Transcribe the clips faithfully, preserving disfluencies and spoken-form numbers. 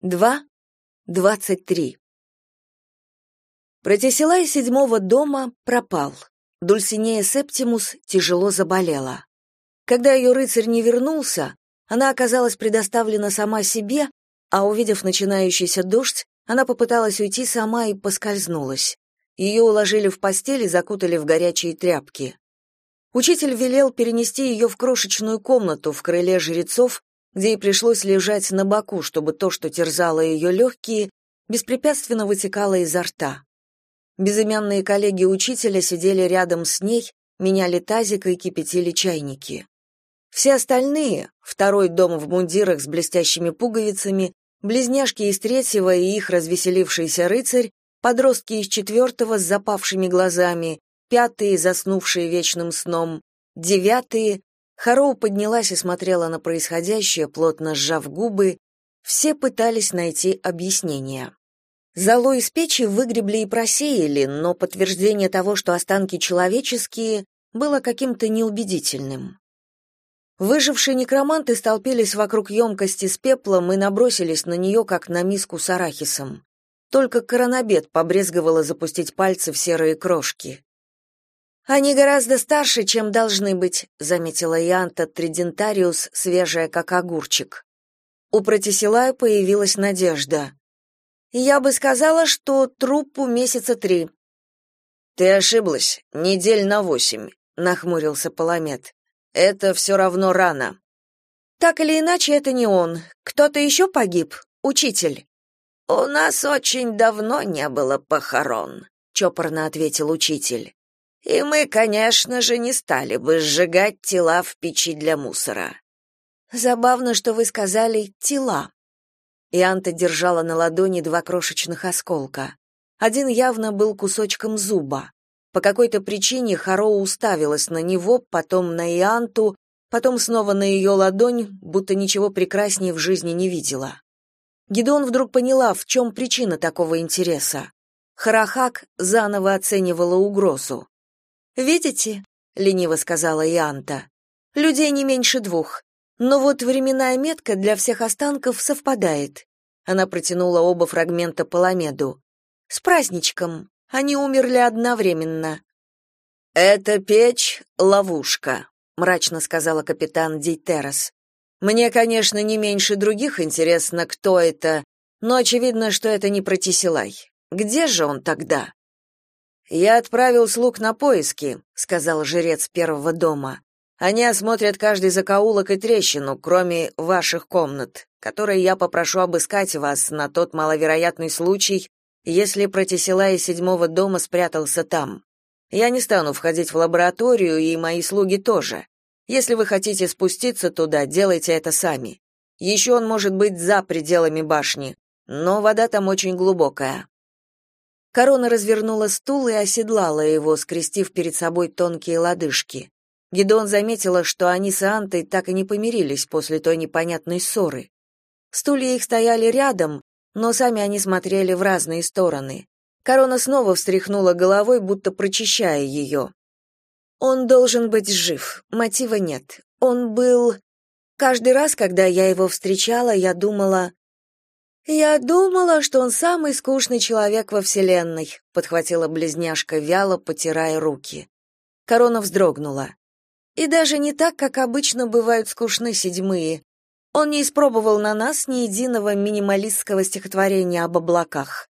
два двадцать три. Протесилай седьмого дома пропал. Дульсинея Септимус тяжело заболела. Когда ее рыцарь не вернулся, она оказалась предоставлена сама себе, а увидев начинающийся дождь, она попыталась уйти сама и поскользнулась. Ее уложили в постель и закутали в горячие тряпки. Учитель велел перенести ее в крошечную комнату в крыле жрецов, где ей пришлось лежать на боку, чтобы то, что терзало ее легкие, беспрепятственно вытекало изо рта. Безымянные коллеги учителя сидели рядом с ней, меняли тазик и кипятили чайники. Все остальные, второй дом в мундирах с блестящими пуговицами, близняшки из третьего и их развеселившийся рыцарь, подростки из четвертого с запавшими глазами, пятые, заснувшие вечным сном, девятые. Хароу поднялась и смотрела на происходящее, плотно сжав губы. Все пытались найти объяснение. Золу из печи выгребли и просеяли, но подтверждение того, что останки человеческие, было каким-то неубедительным. Выжившие некроманты столпились вокруг емкости с пеплом и набросились на нее, как на миску с арахисом. Только Коронабет побрезговала запустить пальцы в серые крошки. «Они гораздо старше, чем должны быть», — заметила Ианта Тридентариус, свежая как огурчик. У Протесилая появилась надежда. «Я бы сказала, что трупу месяца три». «Ты ошиблась, недель на восемь», — нахмурился Паламет. «Это все равно рано». «Так или иначе, это не он. Кто-то еще погиб? Учитель?» «У нас очень давно не было похорон», — чопорно ответил учитель. «И мы, конечно же, не стали бы сжигать тела в печи для мусора». «Забавно, что вы сказали «тела». Ианта держала на ладони два крошечных осколка. Один явно был кусочком зуба. По какой-то причине Хароу уставилась на него, потом на Ианту, потом снова на ее ладонь, будто ничего прекраснее в жизни не видела. Гидеон вдруг поняла, в чем причина такого интереса. Харахак заново оценивала угрозу. «Видите?» — лениво сказала Ианта. «Людей не меньше двух. Но вот временная метка для всех останков совпадает». Она протянула оба фрагмента Паламеду. «С праздничком. Они умерли одновременно». «Эта печь — ловушка», — мрачно сказала капитан Дейтерос. «Мне, конечно, не меньше других интересно, кто это, но очевидно, что это не Протесилай. Где же он тогда?» «Я отправил слуг на поиски», — сказал жрец первого дома. «Они осмотрят каждый закоулок и трещину, кроме ваших комнат, которые я попрошу обыскать вас на тот маловероятный случай, если Протесилай из седьмого дома спрятался там. Я не стану входить в лабораторию, и мои слуги тоже. Если вы хотите спуститься туда, делайте это сами. Еще он может быть за пределами башни, но вода там очень глубокая». Корона развернула стул и оседлала его, скрестив перед собой тонкие лодыжки. Гидеон заметила, что они с Иантой так и не помирились после той непонятной ссоры. Стулья их стояли рядом, но сами они смотрели в разные стороны. Корона снова встряхнула головой, будто прочищая ее. «Он должен быть жив, мотива нет. Он был...» Каждый раз, когда я его встречала, я думала... «Я думала, что он самый скучный человек во Вселенной», — подхватила близняшка, вяло потирая руки. Корона вздрогнула. «И даже не так, как обычно бывают скучны седьмые. Он не испробовал на нас ни единого минималистского стихотворения об облаках».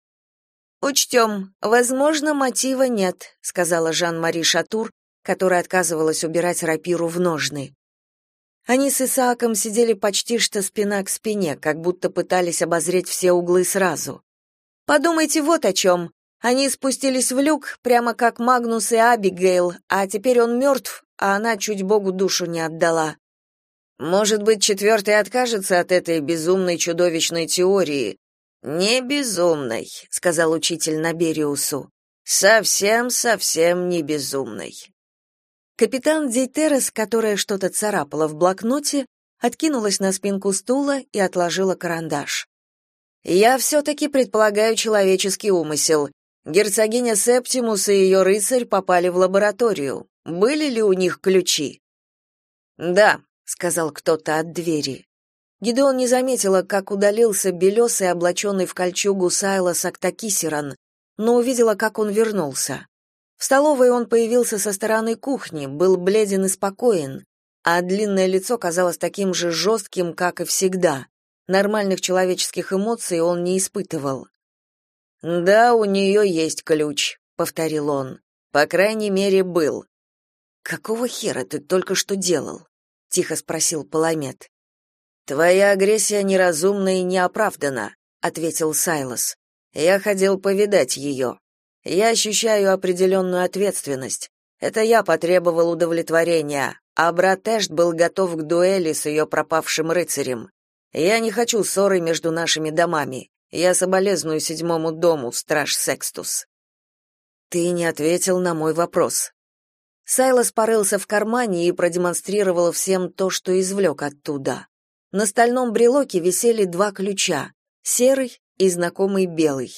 «Учтем, возможно, мотива нет», — сказала Жан-Мари Шатур, которая отказывалась убирать рапиру в ножны. Они с Исааком сидели почти что спина к спине, как будто пытались обозреть все углы сразу. «Подумайте вот о чем. Они спустились в люк, прямо как Магнус и Абигейл, а теперь он мертв, а она чуть Богу душу не отдала». «Может быть, четвертый откажется от этой безумной чудовищной теории?» «Не безумной», — сказал учитель Набериусу. «Совсем-совсем не безумной». Капитан Дейтерос, которая что-то царапала в блокноте, откинулась на спинку стула и отложила карандаш. «Я все-таки предполагаю человеческий умысел. Герцогиня Септимус и ее рыцарь попали в лабораторию. Были ли у них ключи?» «Да», — сказал кто-то от двери. Гидеон не заметила, как удалился белесый, облаченный в кольчугу Сайлас Актакисеран, но увидела, как он вернулся. В столовой он появился со стороны кухни, был бледен и спокоен, а длинное лицо казалось таким же жестким, как и всегда. Нормальных человеческих эмоций он не испытывал. «Да, у нее есть ключ», — повторил он. «По крайней мере, был». «Какого хера ты только что делал?» — тихо спросил Паламет. «Твоя агрессия неразумна и неоправдана», — ответил Сайлас. «Я хотел повидать ее. Я ощущаю определенную ответственность. Это я потребовал удовлетворения, а брат Эшт был готов к дуэли с ее пропавшим рыцарем. Я не хочу ссоры между нашими домами. Я соболезную седьмому дому, страж Секстус». «Ты не ответил на мой вопрос». Сайлас порылся в кармане и продемонстрировал всем то, что извлек оттуда. На стальном брелоке висели два ключа — серый и знакомый белый.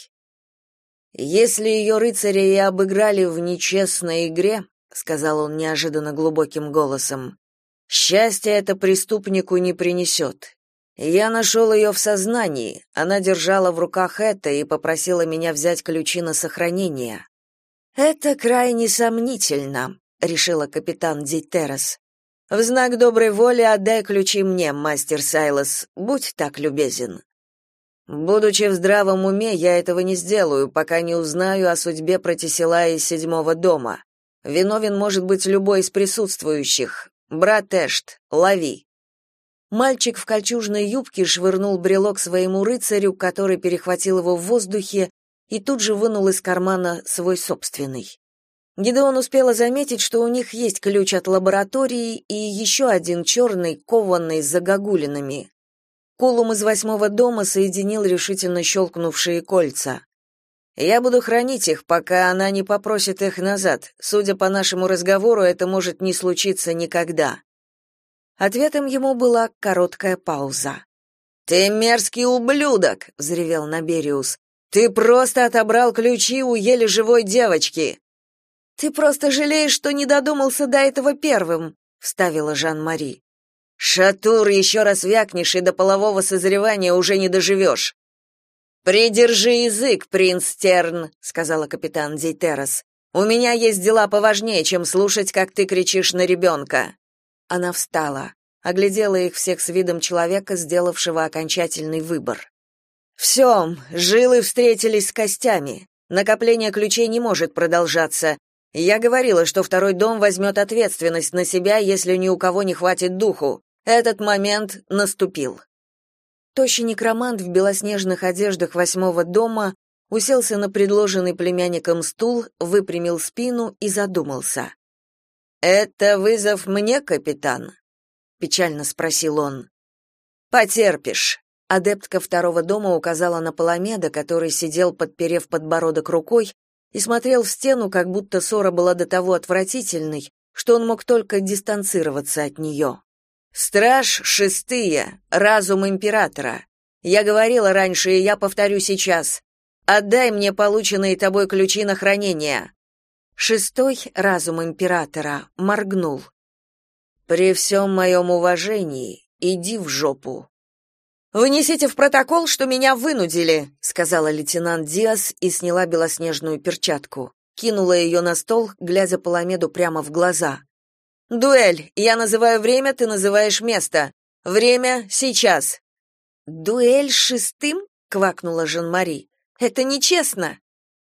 «Если ее рыцаря и обыграли в нечестной игре, — сказал он неожиданно глубоким голосом, — счастья это преступнику не принесет. Я нашел ее в сознании, она держала в руках это и попросила меня взять ключи на сохранение». «Это крайне сомнительно», — решила капитан Дейтерос. «В знак доброй воли отдай ключи мне, мастер Сайлас, будь так любезен». «Будучи в здравом уме, я этого не сделаю, пока не узнаю о судьбе Протисилая из седьмого дома. Виновен может быть любой из присутствующих. Брат Эшт, лови». Мальчик в кольчужной юбке швырнул брелок своему рыцарю, который перехватил его в воздухе и тут же вынул из кармана свой собственный. Гидеон успела заметить, что у них есть ключ от лаборатории и еще один черный, кованный с загогулинами. Кулум из восьмого дома соединил решительно щелкнувшие кольца. «Я буду хранить их, пока она не попросит их назад. Судя по нашему разговору, это может не случиться никогда». Ответом ему была короткая пауза. «Ты мерзкий ублюдок!» — взревел Набериус. «Ты просто отобрал ключи у еле живой девочки!» «Ты просто жалеешь, что не додумался до этого первым», — вставила Жан-Мари. «Шатур, еще раз вякнешь, и до полового созревания уже не доживешь». «Придержи язык, принц Терн», — сказала капитан Дейтерос. «У меня есть дела поважнее, чем слушать, как ты кричишь на ребенка». Она встала, оглядела их всех с видом человека, сделавшего окончательный выбор. «Все, жилы встретились с костями. Накопление ключей не может продолжаться. Я говорила, что второй дом возьмет ответственность на себя, если ни у кого не хватит духу. Этот момент наступил». Тощий некромант в белоснежных одеждах восьмого дома уселся на предложенный племянником стул, выпрямил спину и задумался. «Это вызов мне, капитан?» — печально спросил он. «Потерпишь». Адептка второго дома указала на Паламеда, который сидел, подперев подбородок рукой, и смотрел в стену, как будто ссора была до того отвратительной, что он мог только дистанцироваться от нее. «Страж шестые, разум императора. Я говорила раньше, и я повторю сейчас. Отдай мне полученные тобой ключи на хранение». Шестой, разум императора, моргнул. «При всем моем уважении, иди в жопу». «Внесите в протокол, что меня вынудили», — сказала лейтенант Диас и сняла белоснежную перчатку. Кинула ее на стол, глядя Паламеду прямо в глаза. «Дуэль. Я называю время, ты называешь место. Время сейчас». «Дуэль с шестым?» — квакнула Жан-Мари. «Это нечестно».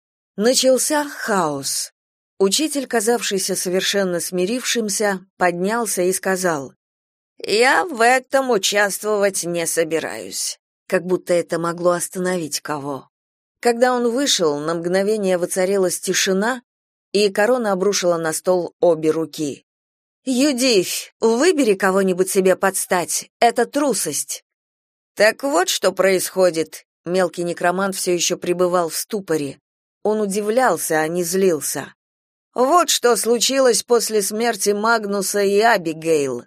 Начался хаос. Учитель, казавшийся совершенно смирившимся, поднялся и сказал: «Я в этом участвовать не собираюсь», как будто это могло остановить кого. Когда он вышел, на мгновение воцарилась тишина, и корона обрушила на стол обе руки. «Юдивь, выбери кого-нибудь себе подстать, это трусость». «Так вот что происходит», — мелкий некромант все еще пребывал в ступоре. Он удивлялся, а не злился. «Вот что случилось после смерти Магнуса и Абигейл».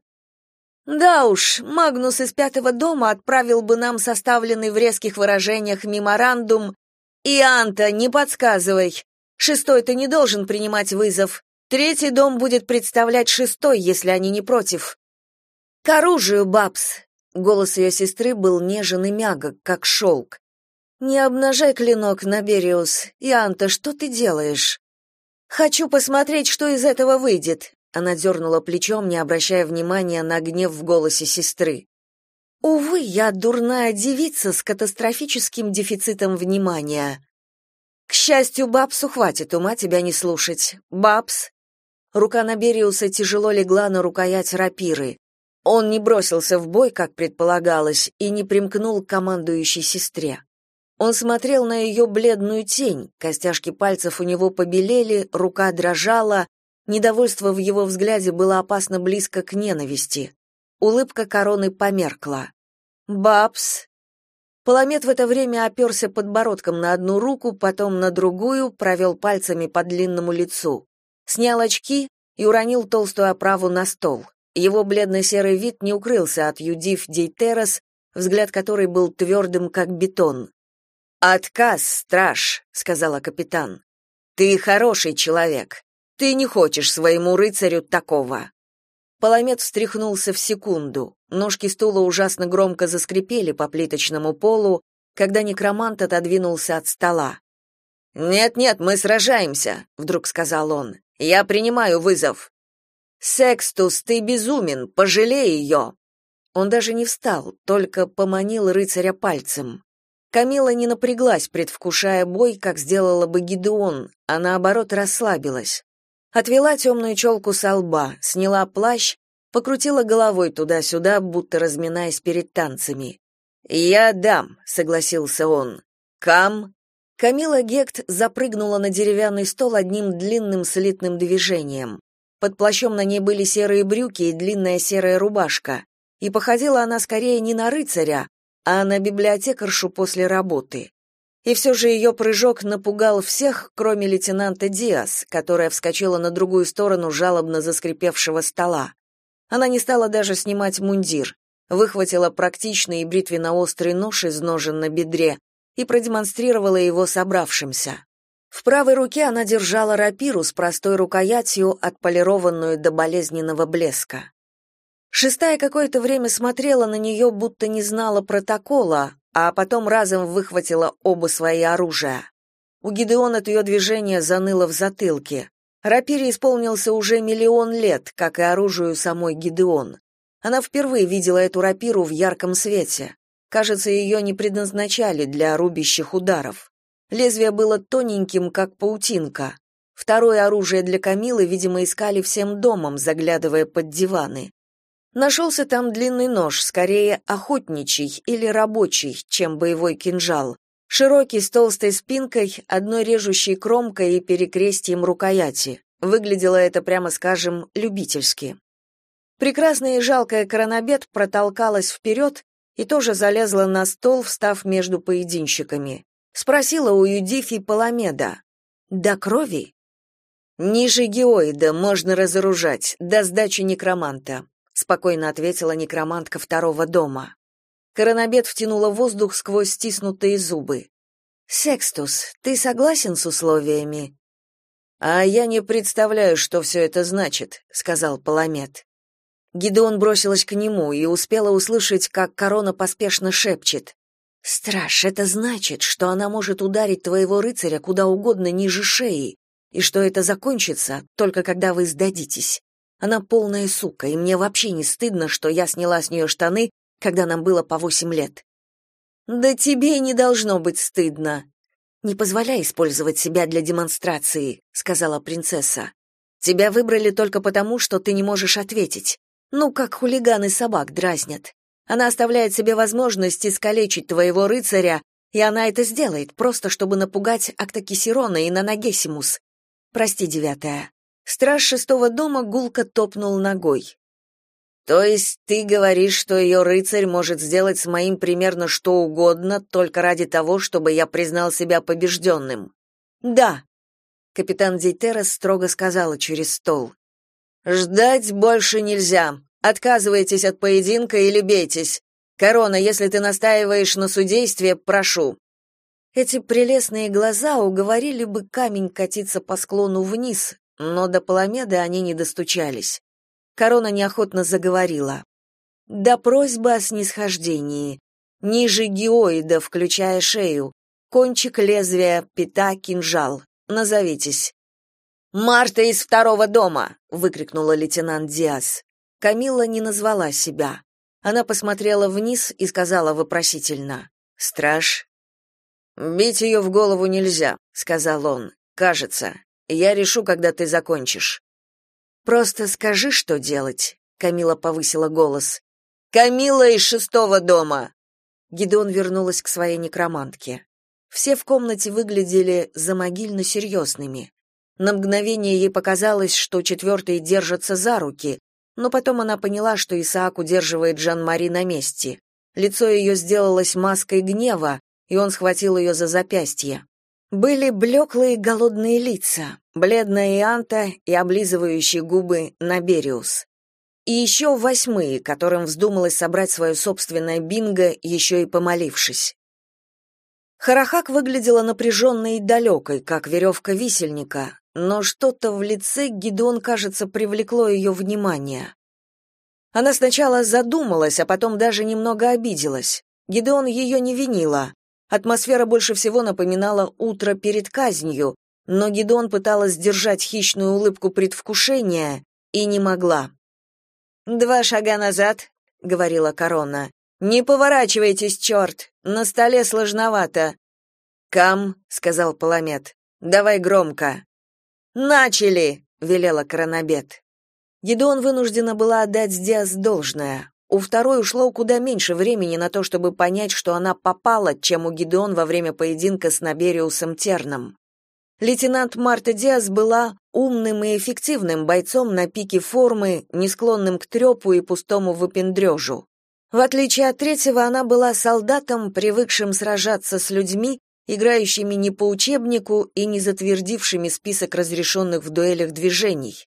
Да уж, Магнус из пятого дома отправил бы нам составленный в резких выражениях меморандум. И Анта, не подсказывай. Шестой ты не должен принимать вызов. Третий дом будет представлять шестой, если они не против. К оружию, Бабс. Голос ее сестры был нежен и мягок, как шелк. «Не обнажай клинок, Набериус. Ианта, что ты делаешь?» «Хочу посмотреть, что из этого выйдет», — она дернула плечом, не обращая внимания на гнев в голосе сестры. «Увы, я дурная девица с катастрофическим дефицитом внимания. К счастью, Бабсу хватит ума тебя не слушать. Бабс!» Рука Набериуса тяжело легла на рукоять рапиры. Он не бросился в бой, как предполагалось, и не примкнул к командующей сестре. Он смотрел на ее бледную тень, костяшки пальцев у него побелели, рука дрожала, недовольство в его взгляде было опасно близко к ненависти. Улыбка короны померкла. «Бабс!» Паламет в это время оперся подбородком на одну руку, потом на другую, провел пальцами по длинному лицу. Снял очки и уронил толстую оправу на стол. Его бледно-серый вид не укрылся от Юдиф Дейтерас, взгляд которой был твердым, как бетон. «Отказ, страж», — сказала капитан. «Ты хороший человек. Ты не хочешь своему рыцарю такого». Паламет встряхнулся в секунду. Ножки стула ужасно громко заскрипели по плиточному полу, когда некромант отодвинулся от стола. «Нет-нет, мы сражаемся», — вдруг сказал он. «Я принимаю вызов». «Секстус, ты безумен, пожалей ее!» Он даже не встал, только поманил рыцаря пальцем. Камила не напряглась, предвкушая бой, как сделала бы Гидеон, а наоборот расслабилась. Отвела темную челку со лба, сняла плащ, покрутила головой туда-сюда, будто разминаясь перед танцами. «Я дам», — согласился он. «Кам?» Камила Гект запрыгнула на деревянный стол одним длинным слитным движением. Под плащом на ней были серые брюки и длинная серая рубашка, и походила она скорее не на рыцаря, а на библиотекаршу после работы. И все же ее прыжок напугал всех, кроме лейтенанта Диас, которая вскочила на другую сторону жалобно заскрипевшего стола. Она не стала даже снимать мундир, выхватила практичный и бритвенно-острый нож из ножен на бедре и продемонстрировала его собравшимся. В правой руке она держала рапиру с простой рукоятью, отполированную до болезненного блеска. Шестая какое-то время смотрела на нее, будто не знала протокола, а потом разом выхватила оба свои оружия. У Гидеона от ее движения заныло в затылке. Рапире исполнился уже миллион лет, как и оружию самой Гидеон. Она впервые видела эту рапиру в ярком свете. Кажется, ее не предназначали для рубящих ударов. Лезвие было тоненьким, как паутинка. Второе оружие для Камилы, видимо, искали всем домом, заглядывая под диваны. Нашелся там длинный нож, скорее охотничий или рабочий, чем боевой кинжал. Широкий, с толстой спинкой, одной режущей кромкой и перекрестием рукояти. Выглядело это, прямо скажем, любительски. Прекрасная и жалкая Коронабет протолкалась вперед и тоже залезла на стол, встав между поединщиками. Спросила у Юдифи Паламеда: «До крови?» «Ниже геоида можно разоружать, до сдачи некроманта», спокойно ответила некромантка второго дома. Коронабет втянула воздух сквозь стиснутые зубы. «Секстус, ты согласен с условиями?» «А я не представляю, что все это значит», — сказал Паламет. Гидеон бросилась к нему и успела услышать, как корона поспешно шепчет: «Страж, это значит, что она может ударить твоего рыцаря куда угодно ниже шеи, и что это закончится только когда вы сдадитесь. Она полная сука, и мне вообще не стыдно, что я сняла с нее штаны, когда нам было по восемь лет». «Да тебе не должно быть стыдно». «Не позволяй использовать себя для демонстрации», — сказала принцесса. «Тебя выбрали только потому, что ты не можешь ответить. Ну, как хулиганы собак дразнят. Она оставляет себе возможность искалечить твоего рыцаря, и она это сделает, просто чтобы напугать Актокисерона и Нанагесимус. Прости, девятая». Страж шестого дома гулко топнул ногой. «То есть ты говоришь, что ее рыцарь может сделать с моим примерно что угодно, только ради того, чтобы я признал себя побежденным?» «Да», — капитан Дейтерас строго сказала через стол. «Ждать больше нельзя. Отказывайтесь от поединка или бейтесь. Корона, если ты настаиваешь на судействе, прошу». Эти прелестные глаза уговорили бы камень катиться по склону вниз, но до Паламеда они не достучались. Корона неохотно заговорила. до просьбы о снисхождении. Ниже геоида, включая шею. Кончик лезвия, пята, кинжал. Назовитесь. «Марта из второго дома!» — выкрикнула лейтенант Диас. Камилла не назвала себя. Она посмотрела вниз и сказала вопросительно: «Страж?» «Бить ее в голову нельзя», — сказал он. «Кажется. Я решу, когда ты закончишь». «Просто скажи, что делать», — Камилла повысила голос. «Камилла из шестого дома!» Гидеон вернулась к своей некромантке. Все в комнате выглядели замогильно серьезными. На мгновение ей показалось, что четвертые держатся за руки, но потом она поняла, что Исаак удерживает Жан-Мари на месте. Лицо ее сделалось маской гнева, и он схватил ее за запястье. Были блеклые голодные лица, бледная Ианта и облизывающие губы Набериус. И еще восьмые, которым вздумалось собрать свое собственное бинго, еще и помолившись. Харахак выглядела напряженной и далекой, как веревка висельника, но что-то в лице Гидеон, кажется, привлекло ее внимание. Она сначала задумалась, а потом даже немного обиделась. Гидеон ее не винила. Атмосфера больше всего напоминала утро перед казнью, но Гидеон пыталась сдержать хищную улыбку предвкушения и не могла. «Два шага назад», — говорила Корона. «Не поворачивайтесь, черт! На столе сложновато». «Кам», — сказал Паламет, — «давай громко». «Начали!» — велела Коронабет. Гидеон вынуждена была отдать Диас должное. У второй ушло куда меньше времени на то, чтобы понять, что она попала, чем у Гидеон во время поединка с Набериусом Терном. Лейтенант Марта Диас была умным и эффективным бойцом на пике формы, не склонным к трепу и пустому выпендрежу. В отличие от третьего, она была солдатом, привыкшим сражаться с людьми, играющими не по учебнику и не затвердившими список разрешенных в дуэлях движений.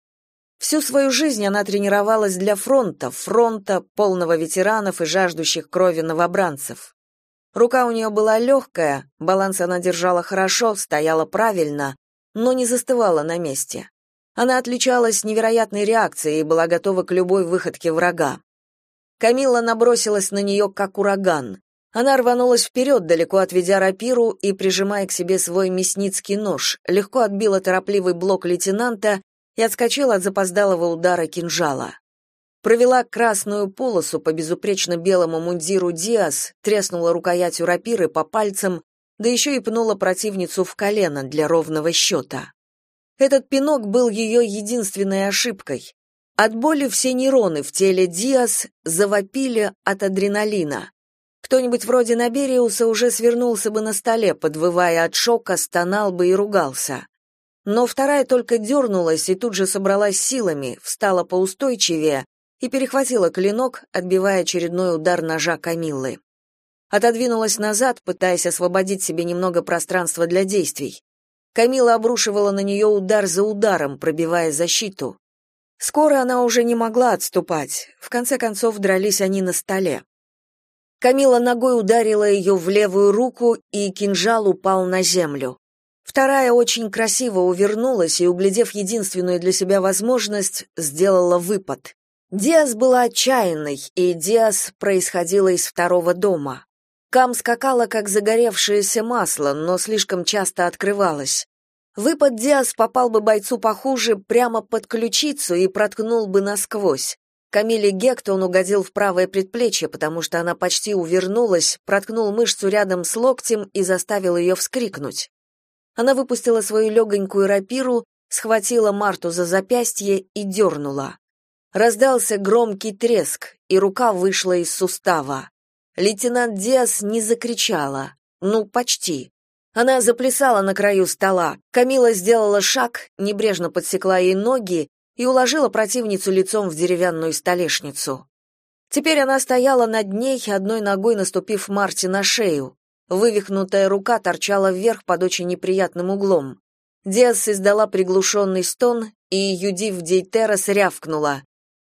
Всю свою жизнь она тренировалась для фронта, фронта, полного ветеранов и жаждущих крови новобранцев. Рука у нее была легкая, баланс она держала хорошо, стояла правильно, но не застывала на месте. Она отличалась невероятной реакцией и была готова к любой выходке врага. Камилла набросилась на нее, как ураган. Она рванулась вперед, далеко отведя рапиру и, прижимая к себе свой мясницкий нож, легко отбила торопливый блок лейтенанта и отскочила от запоздалого удара кинжала. Провела красную полосу по безупречно белому мундиру Диас, треснула рукоятью рапиры по пальцам, да еще и пнула противницу в колено для ровного счета. Этот пинок был ее единственной ошибкой. От боли все нейроны в теле Диас завопили от адреналина. Кто-нибудь вроде Набериуса уже свернулся бы на столе, подвывая от шока, стонал бы и ругался. Но вторая только дернулась и тут же собралась силами, встала поустойчивее и перехватила клинок, отбивая очередной удар ножа Камиллы. Отодвинулась назад, пытаясь освободить себе немного пространства для действий. Камилла обрушивала на нее удар за ударом, пробивая защиту. Скоро она уже не могла отступать. В конце концов дрались они на столе. Камилла ногой ударила ее в левую руку, и кинжал упал на землю. Вторая очень красиво увернулась и, углядев единственную для себя возможность, сделала выпад. Диас была отчаянной, и Диас происходила из второго дома. Кам скакала, как загоревшееся масло, но слишком часто открывалась. Выпад Диас попал бы бойцу похуже прямо под ключицу и проткнул бы насквозь. Камилле Гекто он угодил в правое предплечье, потому что она почти увернулась, проткнул мышцу рядом с локтем и заставил ее вскрикнуть. Она выпустила свою легонькую рапиру, схватила Марту за запястье и дернула. Раздался громкий треск, и рука вышла из сустава. Лейтенант Диас не закричала. Ну, почти. Она заплясала на краю стола. Камилла сделала шаг, небрежно подсекла ей ноги и уложила противницу лицом в деревянную столешницу. Теперь она стояла над ней, одной ногой наступив Марте на шею. Вывихнутая рука торчала вверх под очень неприятным углом. Диас издала приглушенный стон, и Юдив Дейтерас рявкнула: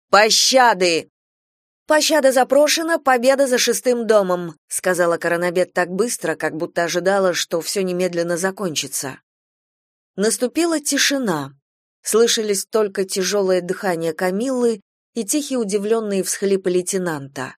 «Пощады!» «Пощада запрошена, победа за шестым домом», сказала Коронабет так быстро, как будто ожидала, что все немедленно закончится. Наступила тишина. Слышались только тяжелое дыхание Камиллы и тихие удивленные всхлипы лейтенанта.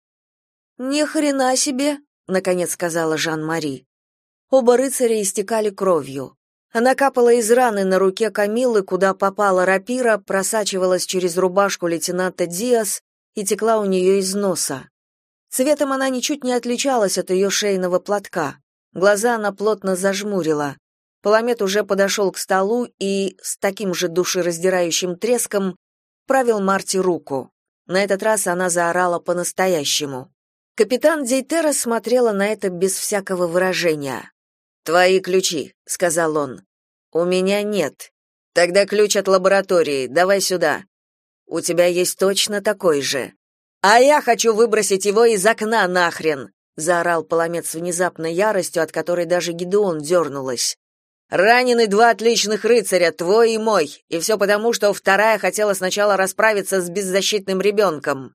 «Ни хрена себе!» — наконец сказала Жан-Мари. Оба рыцаря истекали кровью. Она капала из раны на руке Камиллы, куда попала рапира, просачивалась через рубашку лейтенанта Диас и текла у нее из носа. Цветом она ничуть не отличалась от ее шейного платка. Глаза она плотно зажмурила. Паламет уже подошел к столу и, с таким же душераздирающим треском, правил Марти руку. На этот раз она заорала по-настоящему. Капитан Дейтера смотрела на это без всякого выражения. «Твои ключи», — сказал он. «У меня нет. Тогда ключ от лаборатории, давай сюда. У тебя есть точно такой же. А я хочу выбросить его из окна нахрен», — заорал Паламет с внезапной яростью, от которой даже Гидеон дернулась. «Ранены два отличных рыцаря, твой и мой, и все потому, что вторая хотела сначала расправиться с беззащитным ребенком».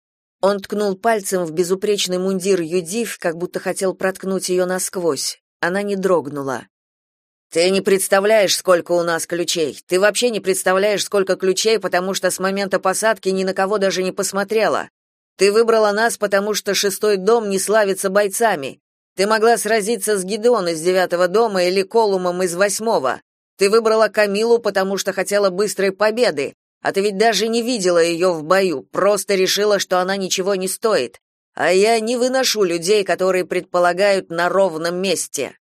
Он ткнул пальцем в безупречный мундир Юдив, как будто хотел проткнуть ее насквозь. Она не дрогнула. «Ты не представляешь, сколько у нас ключей. Ты вообще не представляешь, сколько ключей, потому что с момента посадки ни на кого даже не посмотрела. Ты выбрала нас, потому что шестой дом не славится бойцами. Ты могла сразиться с Гидеон из девятого дома или Колумом из восьмого. Ты выбрала Камилу, потому что хотела быстрой победы, а ты ведь даже не видела ее в бою, просто решила, что она ничего не стоит. А я не выношу людей, которые предполагают на ровном месте».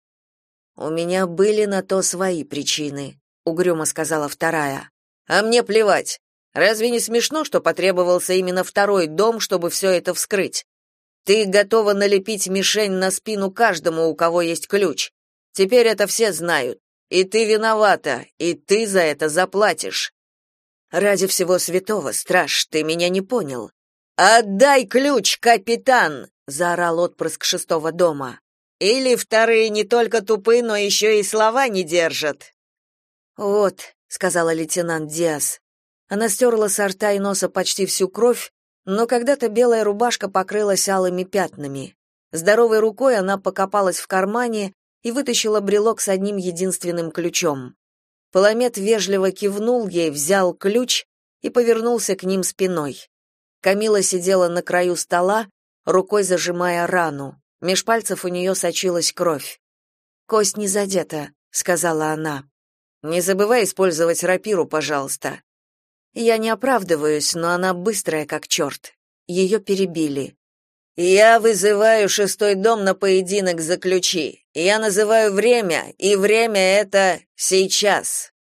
«У меня были на то свои причины», — угрюмо сказала вторая. «А мне плевать. Разве не смешно, что потребовался именно второй дом, чтобы все это вскрыть? Ты готова налепить мишень на спину каждому, у кого есть ключ. Теперь это все знают. И ты виновата, и ты за это заплатишь». «Ради всего святого, страж, ты меня не понял». «Отдай ключ, капитан!» — заорал отпрыск шестого дома. «Или вторые не только тупы, но еще и слова не держат». «Вот», — сказала лейтенант Диас. Она стерла со рта и носа почти всю кровь, но когда-то белая рубашка покрылась алыми пятнами. Здоровой рукой она покопалась в кармане и вытащила брелок с одним единственным ключом. Паламет вежливо кивнул ей, взял ключ и повернулся к ним спиной. Камила сидела на краю стола, рукой зажимая рану. Меж пальцев у нее сочилась кровь. «Кость не задета», — сказала она. «Не забывай использовать рапиру, пожалуйста». Я не оправдываюсь, но она быстрая как черт. Ее перебили. «Я вызываю шестой дом на поединок за ключи. Я называю время, и время это сейчас».